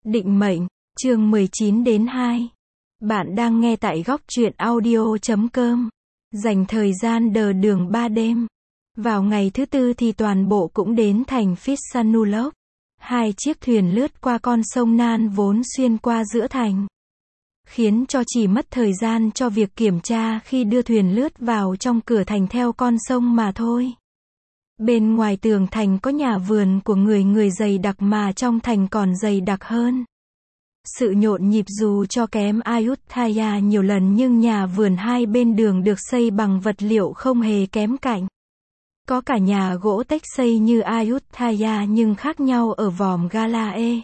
Định mệnh, chương 19 đến 2. Bạn đang nghe tại góc truyện audio.com. Dành thời gian đờ đường 3 đêm. Vào ngày thứ tư thì toàn bộ cũng đến thành Phitsanulok. Hai chiếc thuyền lướt qua con sông Nan vốn xuyên qua giữa thành, khiến cho chỉ mất thời gian cho việc kiểm tra khi đưa thuyền lướt vào trong cửa thành theo con sông mà thôi. Bên ngoài tường thành có nhà vườn của người dày đặc mà trong thành còn dày đặc hơn. Sự nhộn nhịp dù cho kém Ayutthaya nhiều lần nhưng nhà vườn hai bên đường được xây bằng vật liệu không hề kém cạnh. Có cả nhà gỗ tếch xây như Ayutthaya nhưng khác nhau ở vòm Galae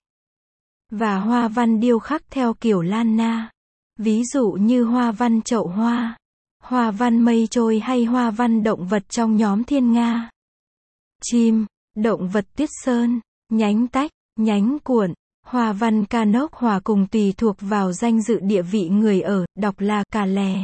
và hoa văn điêu khắc theo kiểu Lan Na. Ví dụ như hoa văn chậu hoa, hoa văn mây trôi hay hoa văn động vật trong nhóm thiên nga. Chim, động vật tuyết sơn, nhánh tách, nhánh cuộn, hoa văn canốc hòa cùng tùy thuộc vào danh dự địa vị người ở, đọc là cà lè.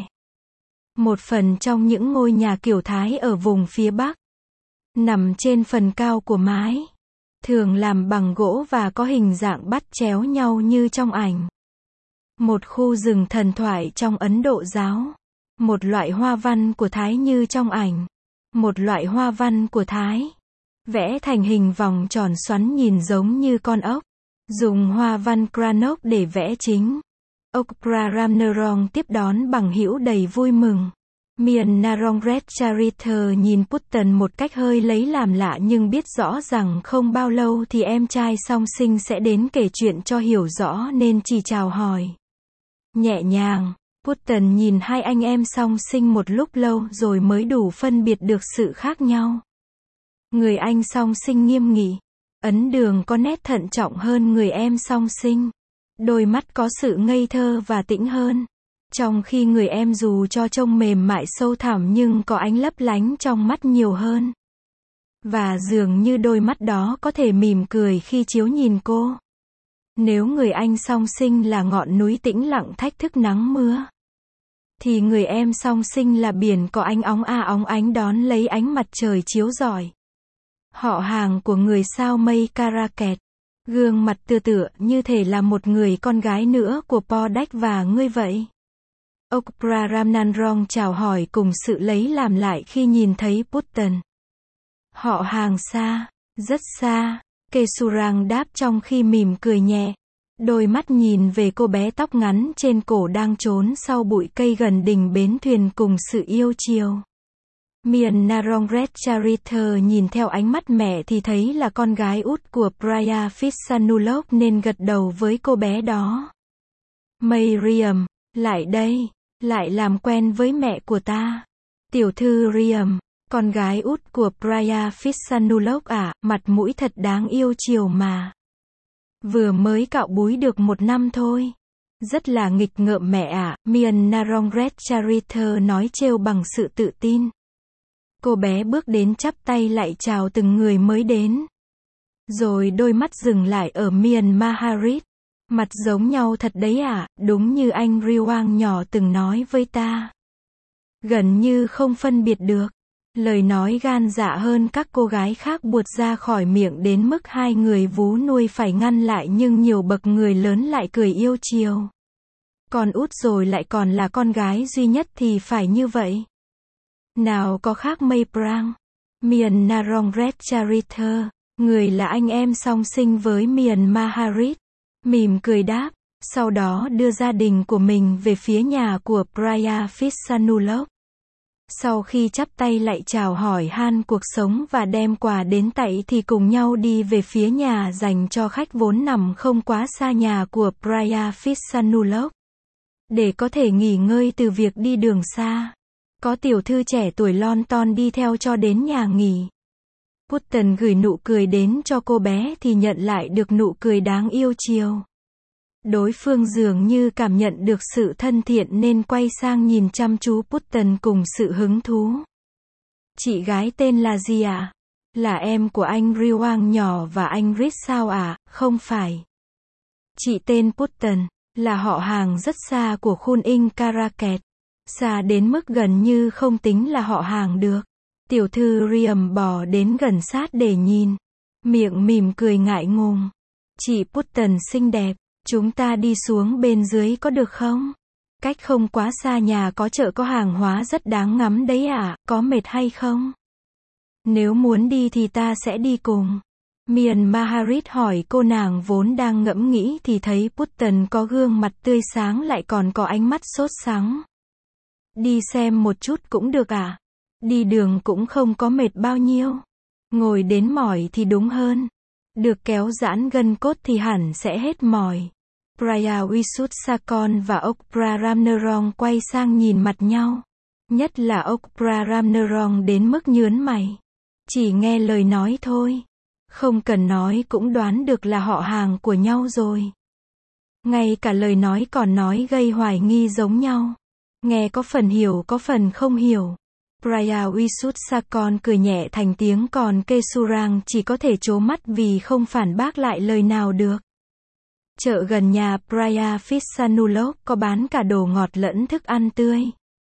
Một phần trong những ngôi nhà kiểu Thái ở vùng phía Bắc, nằm trên phần cao của mái, thường làm bằng gỗ và có hình dạng bắt chéo nhau như trong ảnh. Một khu rừng thần thoại trong Ấn Độ giáo. Một loại hoa văn của Thái như trong ảnh. Một loại hoa văn của Thái vẽ thành hình vòng tròn xoắn nhìn giống như con ốc. Dùng hoa văn Kranok để vẽ chính. Ốc Praramnerong tiếp đón bằng hữu đầy vui mừng. Miền Narongret Chariter nhìn Putten một cách hơi lấy làm lạ nhưng biết rõ rằng không bao lâu thì em trai song sinh sẽ đến kể chuyện cho hiểu rõ nên chỉ chào hỏi nhẹ nhàng. Putten nhìn hai anh em song sinh một lúc lâu rồi mới đủ phân biệt được sự khác nhau. Người anh song sinh nghiêm nghị, ấn đường có nét thận trọng hơn người em song sinh. Đôi mắt có sự ngây thơ và tĩnh hơn. Trong khi người em dù cho trông mềm mại sâu thẳm nhưng có ánh lấp lánh trong mắt nhiều hơn. Và dường như đôi mắt đó có thể mỉm cười khi chiếu nhìn cô. Nếu người anh song sinh là ngọn núi tĩnh lặng thách thức nắng mưa, thì người em song sinh là biển có ánh óng ánh đón lấy ánh mặt trời chiếu rọi. Họ hàng của người sao mây Karaket. Gương mặt tựa như thể là một người con gái nữa của Podek và ngươi vậy. Ốc Praramnanrong chào hỏi cùng sự lấy làm lại khi nhìn thấy Putten. Họ hàng xa, rất xa, Kesurang đáp trong khi mỉm cười nhẹ. Đôi mắt nhìn về cô bé tóc ngắn trên cổ đang trốn sau bụi cây gần đình bến thuyền cùng sự yêu chiều. Miền Narongret Chariter nhìn theo ánh mắt mẹ thì thấy là con gái út của Praya Phitsanulok nên gật đầu với cô bé đó. Mariam, lại đây, lại làm quen với mẹ của ta. Tiểu thư Riam, con gái út của Praya Phitsanulok à, mặt mũi thật đáng yêu chiều mà. Vừa mới cạo búi được 1 năm thôi. Rất là nghịch ngợm mẹ ạ, Miền Narongret Chariter nói trêu bằng sự tự tin. Cô bé bước đến chắp tay lại chào từng người mới đến. Rồi đôi mắt dừng lại ở Miền Maharit. Mặt giống nhau thật đấy ạ, đúng như anh Riwang nhỏ từng nói với ta. Gần như không phân biệt được. Lời nói gan dạ hơn các cô gái khác buột ra khỏi miệng đến mức hai người vú nuôi phải ngăn lại nhưng nhiều bậc người lớn lại cười yêu chiều. Con út rồi lại còn là con gái duy nhất thì phải như vậy. Nào có khác mây prang. Miền Narongret Chariter, người là anh em song sinh với Miền Maharit, mỉm cười đáp, sau đó đưa gia đình của mình về phía nhà của Praya Phitsanulok. Sau khi chắp tay lại chào hỏi han cuộc sống và đem quà đến tặng thì cùng nhau đi về phía nhà dành cho khách vốn nằm không quá xa nhà của Praya Phitsanulok. Để có thể nghỉ ngơi từ việc đi đường xa. Có tiểu thư trẻ tuổi lon ton đi theo cho đến nhà nghỉ. Putten gửi nụ cười đến cho cô bé thì nhận lại được nụ cười đáng yêu chiều. Đối phương dường như cảm nhận được sự thân thiện nên quay sang nhìn chăm chú Putten cùng sự hứng thú. Chị gái tên là gì ạ? Là em của anh Riwang nhỏ và anh Rit sao ạ? Không phải. Chị tên Putten, là họ hàng rất xa của Khun In Karaket. Xa đến mức gần như không tính là họ hàng được. Tiểu thư Riam bò đến gần sát để nhìn. Miệng mỉm cười ngại ngùng. Chị Putten xinh đẹp. Chúng ta đi xuống bên dưới có được không? Cách không quá xa nhà có chợ có hàng hóa rất đáng ngắm đấy ạ, có mệt hay không? Nếu muốn đi thì ta sẽ đi cùng. Mian Maharit hỏi cô, nàng vốn đang ngẫm nghĩ thì thấy Putten có gương mặt tươi sáng lại còn có ánh mắt sốt sắng. Đi xem một chút cũng được ạ. Đi đường cũng không có mệt bao nhiêu. Ngồi đến mỏi thì đúng hơn. Được kéo giãn gân cốt thì hẳn sẽ hết mỏi. Praya Visutsakon và Okpra Ramnerong quay sang nhìn mặt nhau. Nhất là Okpra Ramnerong đến mức nhớn mày. Chỉ nghe lời nói thôi. Không cần nói cũng đoán được là họ hàng của nhau rồi. Ngay cả lời nói còn nói gây hoài nghi giống nhau. Nghe có phần hiểu có phần không hiểu. Praya Visutsakon cười nhẹ thành tiếng, còn Kesurang chỉ có thể trố mắt vì không phản bác lại lời nào được. Chợ gần nhà Praya Phitsanulok có bán cả đồ ngọt lẫn thức ăn tươi.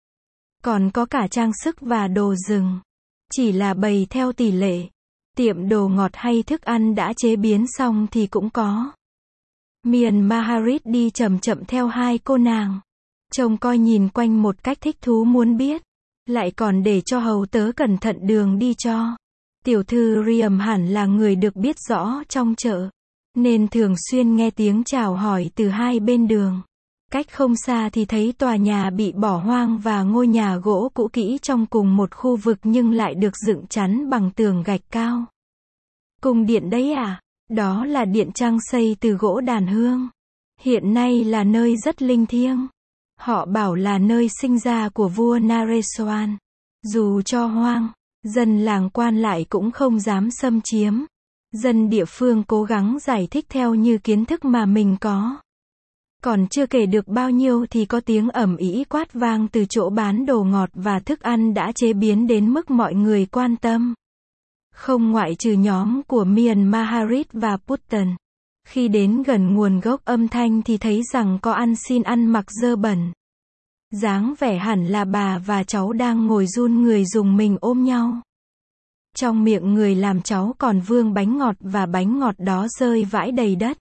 Còn có cả trang sức và đồ rừng. Chỉ là bày theo tỷ lệ. Tiệm đồ ngọt hay thức ăn đã chế biến xong thì cũng có. Mian Maharit đi chậm chậm theo hai cô nàng. Trông coi nhìn quanh một cách thích thú muốn biết. Lại còn để cho hầu tớ cẩn thận đường đi cho. Tiểu thư Riam hẳn là người được biết rõ trong chợ. Nên thường xuyên nghe tiếng chào hỏi từ hai bên đường. Cách không xa thì thấy tòa nhà bị bỏ hoang và ngôi nhà gỗ cũ kỹ trong cùng một khu vực nhưng lại được dựng chắn bằng tường gạch cao. Cung điện đấy à? Đó là điện trang xây từ gỗ đàn hương. Hiện nay là nơi rất linh thiêng. Họ bảo là nơi sinh ra của vua Naresuan. Dù cho hoang, dân làng quan lại cũng không dám xâm chiếm. Dân địa phương cố gắng giải thích theo như kiến thức mà mình có. Còn chưa kể được bao nhiêu thì có tiếng ầm ĩ quát vang từ chỗ bán đồ ngọt và thức ăn đã chế biến đến mức mọi người quan tâm. Không ngoại trừ nhóm của Mian Maharit và Putten. Khi đến gần nguồn gốc âm thanh thì thấy rằng có ăn xin ăn mặc dơ bẩn. Dáng vẻ hẳn là bà và cháu đang ngồi run người dùng mình ôm nhau. Trong miệng người làm cháu còn vương bánh ngọt và bánh ngọt đó rơi vãi đầy đất.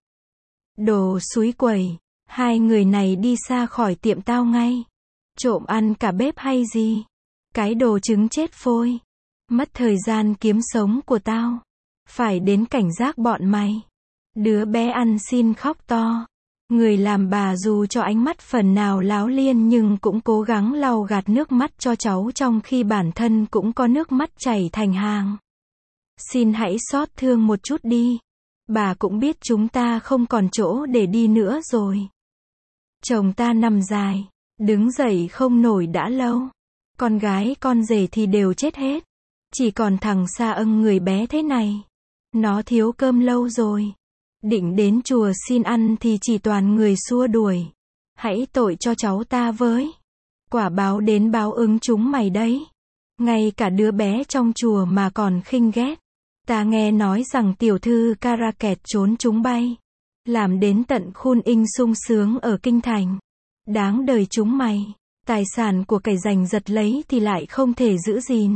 Đồ xúi quẩy. Hai người này đi xa khỏi tiệm tao ngay. Trộm ăn cả bếp hay gì? Cái đồ trứng chết phôi. Mất thời gian kiếm sống của tao. Phải đến cảnh giác bọn mày. Đứa bé ăn xin khóc to. Người làm bà dù cho ánh mắt phần nào láo liên nhưng cũng cố gắng lau gạt nước mắt cho cháu trong khi bản thân cũng có nước mắt chảy thành hàng. Xin hãy xót thương một chút đi. Bà cũng biết chúng ta không còn chỗ để đi nữa rồi. Chồng ta nằm dài, đứng dậy không nổi đã lâu. Con gái con rể thì đều chết hết. Chỉ còn thằng Sa Âng người bé thế này. Nó thiếu cơm lâu rồi. Định đến chùa xin ăn thì chỉ toàn người xua đuổi. Hãy tội cho cháu ta với. Quả báo đến báo ứng chúng mày đấy. Ngay cả đứa bé trong chùa mà còn khinh ghét. Ta nghe nói rằng tiểu thư Karaket trốn chúng bay. Làm đến tận Khun Inh sung sướng ở kinh thành. Đáng đời chúng mày. Tài sản của kẻ giành giật lấy thì lại không thể giữ gìn.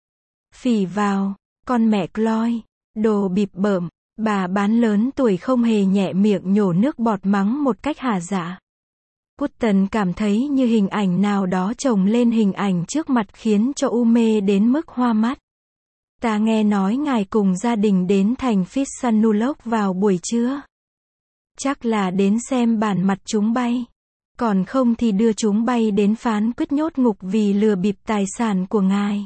Phỉ vào, con mẹ Cloy, đồ bịp bợm. Bà bán lớn tuổi không hề nhẹ miệng nhổ nước bọt mắng một cách hả dạ. Putten cảm thấy như hình ảnh nào đó chồng lên hình ảnh trước mặt khiến cho u mê đến mức hoa mắt. Ta nghe nói ngài cùng gia đình đến thành Phitsanulok vào buổi trưa. Chắc là đến xem bản mặt chúng bay. Còn không thì đưa chúng bay đến phán quyết nhốt ngục vì lừa bịp tài sản của ngài.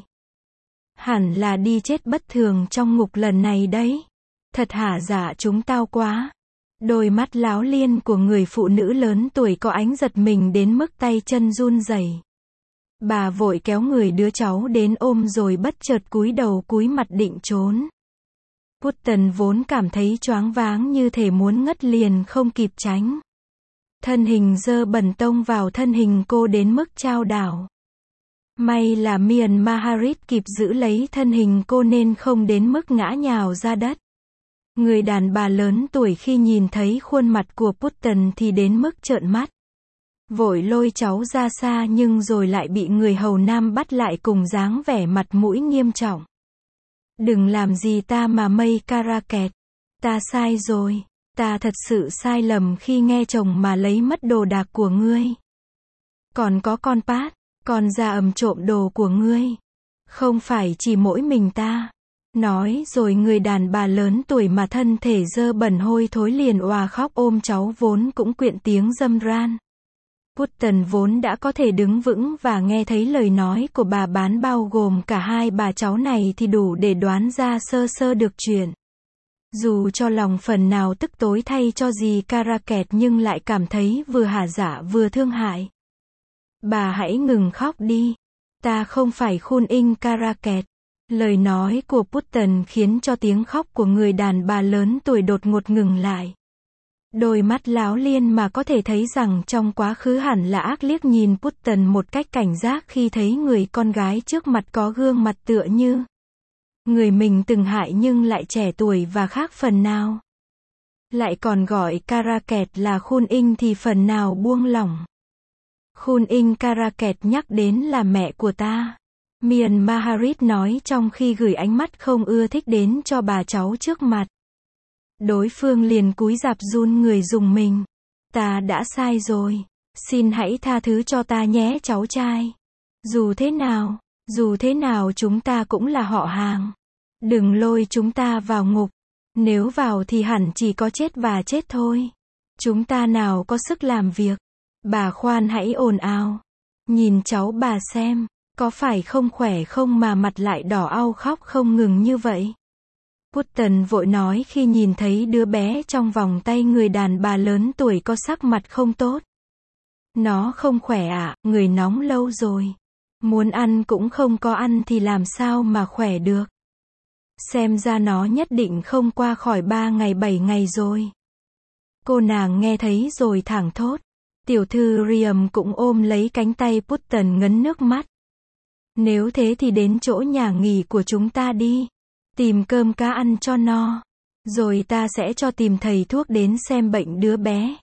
Hẳn là đi chết bất thường trong ngục lần này đấy. Thật hả dạ chúng tao quá. Đôi mắt láo liên của người phụ nữ lớn tuổi có ánh giật mình đến mức tay chân run rẩy. Bà vội kéo người đứa cháu đến ôm rồi bất chợt cúi đầu cúi mặt định trốn. Putten vốn cảm thấy choáng váng như thể muốn ngất liền không kịp tránh. Thân hình dơ bẩn tông vào thân hình cô đến mức chao đảo. May là Mian Maharit kịp giữ lấy thân hình cô nên không đến mức ngã nhào ra đất. Người đàn bà lớn tuổi khi nhìn thấy khuôn mặt của Putten thì đến mức trợn mắt. Vội lôi cháu ra xa nhưng rồi lại bị người hầu nam bắt lại cùng dáng vẻ mặt mũi nghiêm trọng. Đừng làm gì ta mà mây Karaket. Ta sai rồi. Ta thật sự sai lầm khi nghe chồng mà lấy mất đồ đạc của ngươi. Còn có con Pat, con Gia Ầm trộm đồ của ngươi. Không phải chỉ mỗi mình ta. Nói rồi người đàn bà lớn tuổi mà thân thể dơ bẩn hôi thối liền òa khóc ôm cháu vốn cũng quyện tiếng râm ran. Putton vốn đã có thể đứng vững và nghe thấy lời nói của bà bán bao gồm cả hai bà cháu này thì đủ để đoán ra sơ sơ được chuyện. Dù cho lòng phần nào tức tối thay cho dì Caracat nhưng lại cảm thấy vừa hả dạ vừa thương hại. Bà hãy ngừng khóc đi. Ta không phải Khun Inh Caracat. Lời nói của Putton khiến cho tiếng khóc của người đàn bà lớn tuổi đột ngột ngừng lại. Đôi mắt láo liên mà có thể thấy rằng trong quá khứ hẳn là ác liếc nhìn Putton một cách cảnh giác khi thấy người con gái trước mặt có gương mặt tựa như người mình từng hại nhưng lại trẻ tuổi và khác phần nào. Lại còn gọi Caracat là Khun Inh thì phần nào buông lỏng. Khun Inh Caracat nhắc đến là mẹ của ta. Mian Maharit nói trong khi gửi ánh mắt không ưa thích đến cho bà cháu trước mặt. Đối phương liền cúi rạp run người dùng mình. Ta đã sai rồi. Xin hãy tha thứ cho ta nhé cháu trai. Dù thế nào chúng ta cũng là họ hàng. Đừng lôi chúng ta vào ngục. Nếu vào thì hẳn chỉ có chết và chết thôi. Chúng ta nào có sức làm việc. Bà khoan hãy ồn ào. Nhìn cháu bà xem. Có phải không khỏe không mà mặt lại đỏ au khóc không ngừng như vậy? Putton vội nói khi nhìn thấy đứa bé trong vòng tay người đàn bà lớn tuổi có sắc mặt không tốt. Nó không khỏe ạ, người nóng lâu rồi. Muốn ăn cũng không có ăn thì làm sao mà khỏe được. Xem ra nó nhất định không qua khỏi 3 ngày 7 ngày rồi. Cô nàng nghe thấy rồi thảng thốt. Tiểu thư Riam cũng ôm lấy cánh tay Putton ngấn nước mắt. Nếu thế thì đến chỗ nhà nghỉ của chúng ta đi. Tìm cơm cá ăn cho no. Rồi ta sẽ cho tìm thầy thuốc đến xem bệnh đứa bé.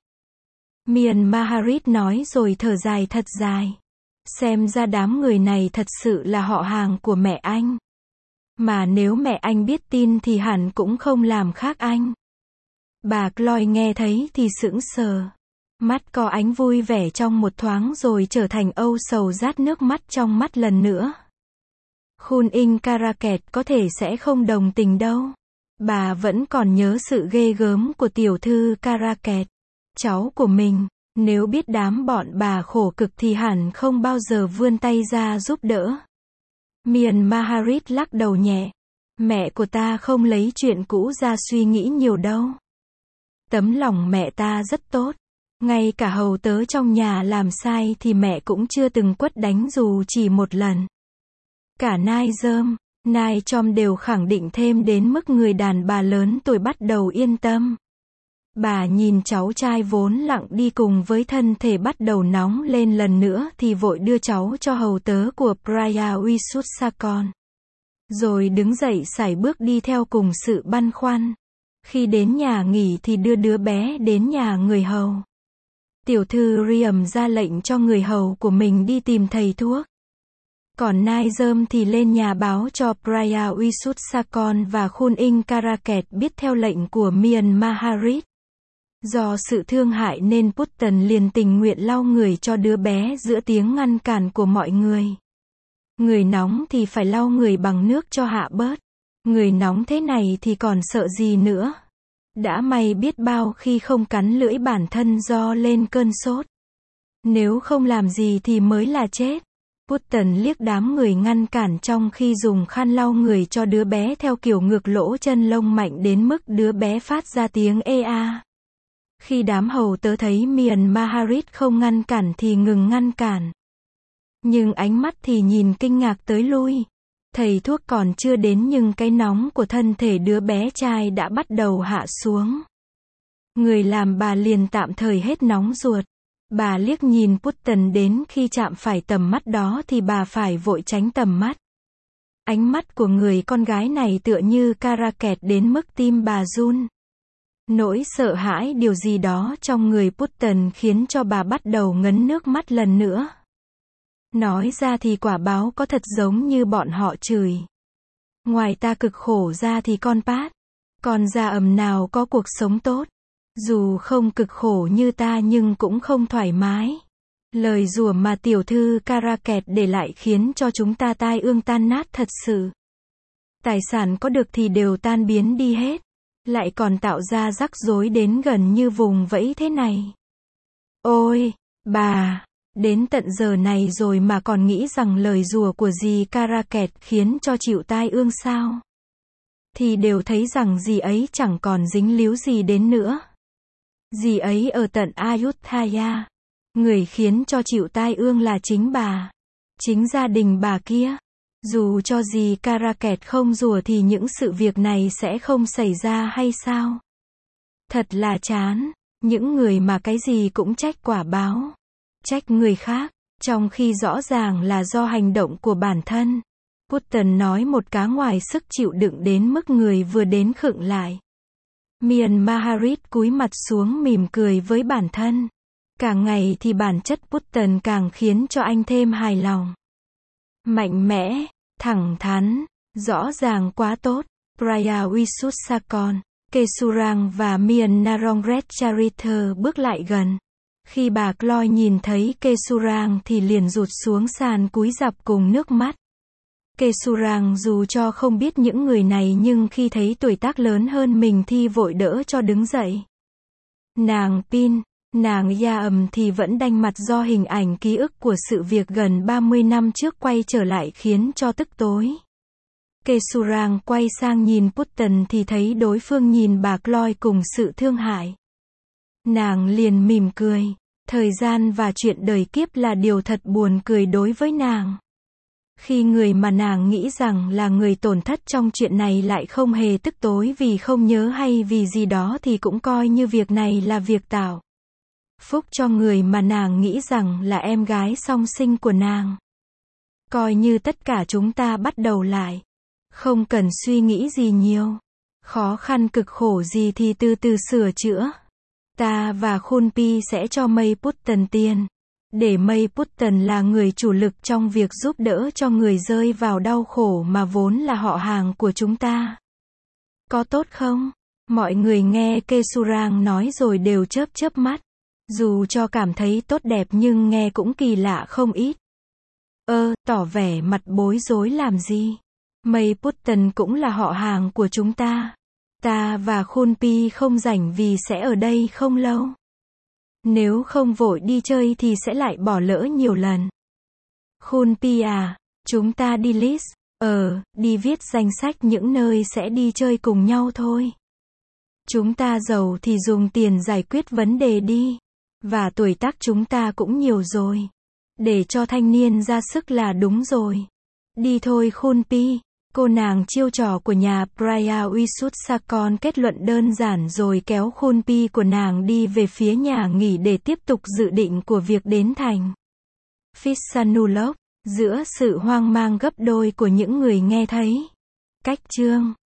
Mian Maharit nói rồi thở dài thật dài. Xem ra đám người này thật sự là họ hàng của mẹ anh. Mà nếu mẹ anh biết tin thì hẳn cũng không làm khác anh. Bà Chloe nghe thấy thì sững sờ. Mắt có ánh vui vẻ trong một thoáng rồi trở thành âu sầu rát nước mắt trong mắt lần nữa. Khun Inh Caracat có thể sẽ không đồng tình đâu. Bà vẫn còn nhớ sự ghê gớm của tiểu thư Caracat. Cháu của mình, nếu biết đám bọn bà khổ cực thì hẳn không bao giờ vươn tay ra giúp đỡ. Mian Maharit lắc đầu nhẹ. Mẹ của ta không lấy chuyện cũ ra suy nghĩ nhiều đâu. Tấm lòng mẹ ta rất tốt. Ngay cả hầu tớ trong nhà làm sai thì mẹ cũng chưa từng quất đánh dù chỉ một lần. Cả Nai Dơm, Nai Chom đều khẳng định thêm đến mức người đàn bà lớn tuổi bắt đầu yên tâm. Bà nhìn cháu trai vốn lặng đi cùng với thân thể bắt đầu nóng lên lần nữa thì vội đưa cháu cho hầu tớ của Praya Wisutsakon. Rồi đứng dậy sải bước đi theo cùng sự băn khoăn. Khi đến nhà nghỉ thì đưa đứa bé đến nhà người hầu. Tiểu thư Riam ra lệnh cho người hầu của mình đi tìm thầy thuốc. Còn Nai Dơm thì lên nhà báo cho Praya Wisutsakon và Khun Inh Caracat biết theo lệnh của Mian Maharit. Do sự thương hại nên Putton liền tình nguyện lau người cho đứa bé giữa tiếng ngăn cản của mọi người. Người nóng thì phải lau người bằng nước cho hạ bớt. Người nóng thế này thì còn sợ gì nữa. Đã may biết bao khi không cắn lưỡi bản thân do lên cơn sốt. Nếu không làm gì thì mới là chết. Putton liếc đám người ngăn cản trong khi dùng khăn lau người cho đứa bé theo kiểu ngược lỗ chân lông mạnh đến mức đứa bé phát ra tiếng ê a. Khi đám hầu tớ thấy Mian Maharit không ngăn cản thì ngừng ngăn cản. Nhưng ánh mắt thì nhìn kinh ngạc tới lui. Thầy thuốc còn chưa đến nhưng cái nóng của thân thể đứa bé trai đã bắt đầu hạ xuống. Người làm bà liền tạm thời hết nóng ruột. Bà liếc nhìn Putton đến khi chạm phải tầm mắt đó thì bà phải vội tránh tầm mắt. Ánh mắt của người con gái này tựa như Caracat đến mức tim bà run. Nỗi sợ hãi điều gì đó trong người Putton khiến cho bà bắt đầu ngấn nước mắt lần nữa. Nói ra thì quả báo có thật giống như bọn họ chửi. Ngoài ta cực khổ ra thì con Pat, con Gia Ầm nào có cuộc sống tốt. Dù không cực khổ như ta nhưng cũng không thoải mái. Lời rủa mà tiểu thư Caracat để lại khiến cho chúng ta tai ương tan nát thật sự. Tài sản có được thì đều tan biến đi hết. Lại còn tạo ra rắc rối đến gần như vùng vẫy thế này. Ôi, bà, đến tận giờ này rồi mà còn nghĩ rằng lời rủa của dì Caracat khiến cho chịu tai ương sao? Thì đều thấy rằng dì ấy chẳng còn dính líu gì đến nữa. Dì ấy ở tận Ayutthaya. Người khiến cho chịu tai ương là chính bà. Chính gia đình bà kia. Dù cho dì Caracat không rủa thì những sự việc này sẽ không xảy ra hay sao? Thật là chán. Những người mà cái gì cũng trách quả báo. Trách người khác. Trong khi rõ ràng là do hành động của bản thân. Putin nói một cá ngoài sức chịu đựng đến mức người vừa đến khựng lại. Mian Maharit cúi mặt xuống mỉm cười với bản thân. Càng ngày thì bản chất Putin càng khiến cho anh thêm hài lòng. Mạnh mẽ, thẳng thắn, rõ ràng quá tốt. Praya Visutsakon, Kesurang và Mian Narongret Chariter bước lại gần. Khi bà Chloe nhìn thấy Kesurang thì liền rụt xuống sàn cúi rạp cùng nước mắt. Kesurang dù cho không biết những người này nhưng khi thấy tuổi tác lớn hơn mình thì vội đỡ cho đứng dậy. Nàng Pin, nàng Yaam thì vẫn đanh mặt do hình ảnh ký ức của sự việc gần 30 năm trước quay trở lại khiến cho tức tối. Kesurang quay sang nhìn Putin thì thấy đối phương nhìn bà Chloe cùng sự thương hại. Nàng liền mỉm cười. Thời gian và chuyện đời kiếp là điều thật buồn cười đối với nàng. Khi người mà nàng nghĩ rằng là người tổn thất trong chuyện này lại không hề tức tối vì không nhớ hay vì gì đó thì cũng coi như việc này là việc tạo phúc cho người mà nàng nghĩ rằng là em gái song sinh của nàng. Coi như tất cả chúng ta bắt đầu lại. Không cần suy nghĩ gì nhiều. Khó khăn cực khổ gì thì từ từ sửa chữa. Ta và Khunpi sẽ cho May Putin tiền. Để May Putin là người chủ lực trong việc giúp đỡ cho người rơi vào đau khổ mà vốn là họ hàng của chúng ta. Có tốt không? Mọi người nghe Kesurang nói rồi đều chớp chớp mắt. Dù cho cảm thấy tốt đẹp nhưng nghe cũng kỳ lạ không ít. Tỏ vẻ mặt bối rối làm gì? May Putin cũng là họ hàng của chúng ta. Ta và Khunpi không rảnh vì sẽ ở đây không lâu. Nếu không vội đi chơi thì sẽ lại bỏ lỡ nhiều lần. Khunpi à, chúng ta đi list. Đi viết danh sách những nơi sẽ đi chơi cùng nhau thôi. Chúng ta giàu thì dùng tiền giải quyết vấn đề đi. Và tuổi tác chúng ta cũng nhiều rồi. Để cho thanh niên ra sức là đúng rồi. Đi thôi Khunpi. Cô nàng chiêu trò của nhà Praya Visutsakon kết luận đơn giản rồi kéo Khunpi của nàng đi về phía nhà nghỉ để tiếp tục dự định của việc đến thành Phitsanulok, giữa sự hoang mang gấp đôi của những người nghe thấy. Cách chương